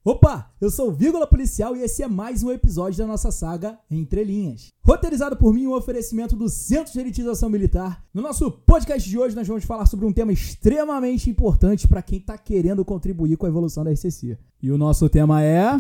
Opa, eu sou o Vírgula Policial e esse é mais um episódio da nossa saga Entre Linhas. Roteirizado por mim, um oferecimento do Centro de Elitização Militar. No nosso podcast de hoje, nós vamos falar sobre um tema extremamente importante para quem está querendo contribuir com a evolução da RCC. E o nosso tema é...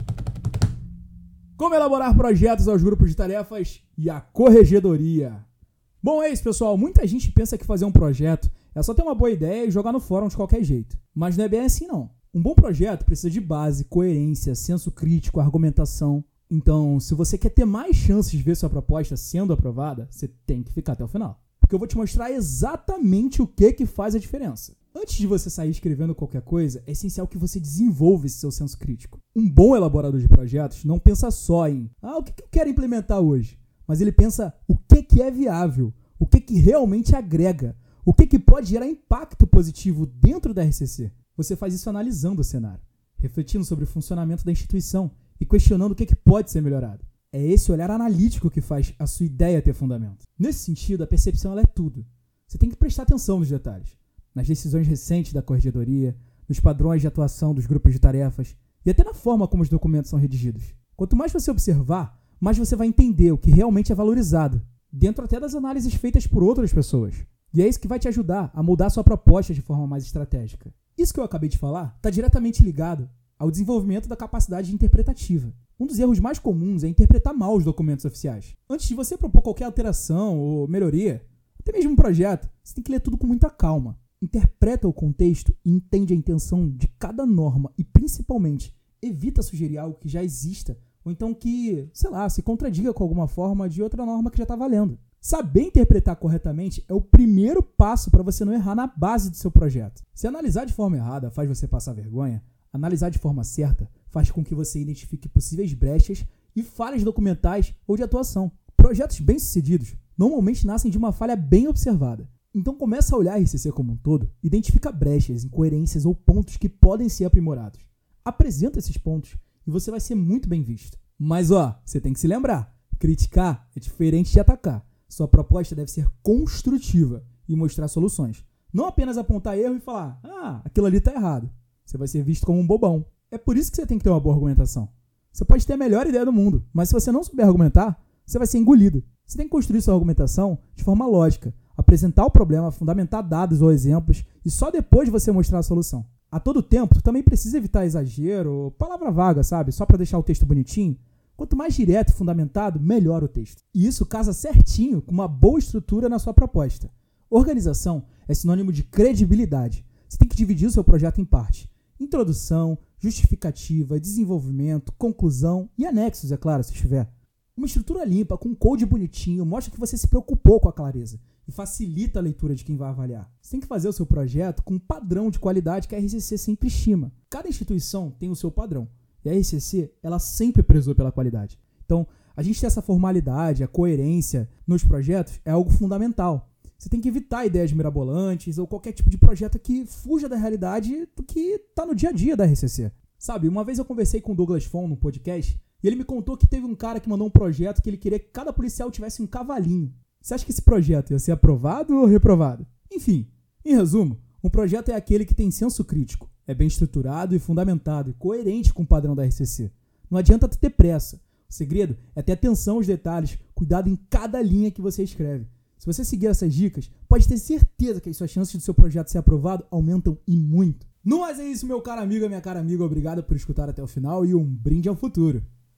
como elaborar projetos aos grupos de tarefas e a corregedoria. Bom, é isso, pessoal. Muita gente pensa que fazer um projeto é só ter uma boa ideia e jogar no fórum de qualquer jeito. Mas não é bem assim, não. Um bom projeto precisa de base, coerência, senso crítico, argumentação. Então, se você quer ter mais chances de ver sua proposta sendo aprovada, você tem que ficar até o final. Porque eu vou te mostrar exatamente o que faz a diferença. Antes de você sair escrevendo qualquer coisa, é essencial que você desenvolva esse seu senso crítico. Um bom elaborador de projetos não pensa só em o que eu quero implementar hoje? Mas ele pensa o que é viável, o que realmente agrega, o que pode gerar impacto positivo dentro da RCC. Você faz isso analisando o cenário, refletindo sobre o funcionamento da instituição e questionando o que pode ser melhorado. É esse olhar analítico que faz a sua ideia ter fundamento. Nesse sentido, a percepção ela é tudo. Você tem que prestar atenção nos detalhes, nas decisões recentes da corregedoria, nos padrões de atuação dos grupos de tarefas e até na forma como os documentos são redigidos. Quanto mais você observar, mais você vai entender o que realmente é valorizado, dentro até das análises feitas por outras pessoas. E é isso que vai te ajudar a moldar sua proposta de forma mais estratégica. Isso que eu acabei de falar está diretamente ligado ao desenvolvimento da capacidade interpretativa. Um dos erros mais comuns é interpretar mal os documentos oficiais. Antes de você propor qualquer alteração ou melhoria, até mesmo um projeto, você tem que ler tudo com muita calma. Interpreta o contexto e entende a intenção de cada norma e, principalmente, evita sugerir algo que já exista ou então que, se contradiga com alguma forma de outra norma que já está valendo. Saber interpretar corretamente é o primeiro passo para você não errar na base do seu projeto. Se analisar de forma errada faz você passar vergonha, analisar de forma certa faz com que você identifique possíveis brechas e falhas documentais ou de atuação. Projetos bem-sucedidos normalmente nascem de uma falha bem observada. Então começa a olhar a RCC como um todo, identifica brechas, incoerências ou pontos que podem ser aprimorados. Apresenta esses pontos e você vai ser muito bem visto. Mas você tem que se lembrar, criticar é diferente de atacar. Sua proposta deve ser construtiva e mostrar soluções. Não apenas apontar erro e falar, aquilo ali está errado. Você vai ser visto como um bobão. É por isso que você tem que ter uma boa argumentação. Você pode ter a melhor ideia do mundo, mas se você não souber argumentar, você vai ser engolido. Você tem que construir sua argumentação de forma lógica, apresentar o problema, fundamentar dados ou exemplos e só depois você mostrar a solução. A todo tempo, tu também precisa evitar exagero ou palavra vaga, sabe? Só para deixar o texto bonitinho. Quanto mais direto e fundamentado, melhor o texto. E isso casa certinho com uma boa estrutura na sua proposta. Organização é sinônimo de credibilidade. Você tem que dividir o seu projeto em partes. Introdução, justificativa, desenvolvimento, conclusão e anexos, é claro, se tiver. Uma estrutura limpa, com um code bonitinho, mostra que você se preocupou com a clareza e facilita a leitura de quem vai avaliar. Você tem que fazer o seu projeto com um padrão de qualidade que a RCC sempre estima. Cada instituição tem o seu padrão. E a RCC, ela sempre prezou pela qualidade. Então, a gente ter essa formalidade, a coerência nos projetos é algo fundamental. Você tem que evitar ideias mirabolantes ou qualquer tipo de projeto que fuja da realidade do que está no dia a dia da RCC. Sabe, uma vez eu conversei com o Douglas Fon no podcast e ele me contou que teve um cara que mandou um projeto que ele queria que cada policial tivesse um cavalinho. Você acha que esse projeto ia ser aprovado ou reprovado? Enfim, em resumo, um projeto é aquele que tem senso crítico. É bem estruturado e fundamentado e coerente com o padrão da RCC. Não adianta tu ter pressa. O segredo é ter atenção aos detalhes, cuidado em cada linha que você escreve. Se você seguir essas dicas, pode ter certeza que as suas chances do seu projeto ser aprovado aumentam e muito. No mais é isso, meu caro amigo e minha cara amiga. Obrigado por escutar até o final e um brinde ao futuro.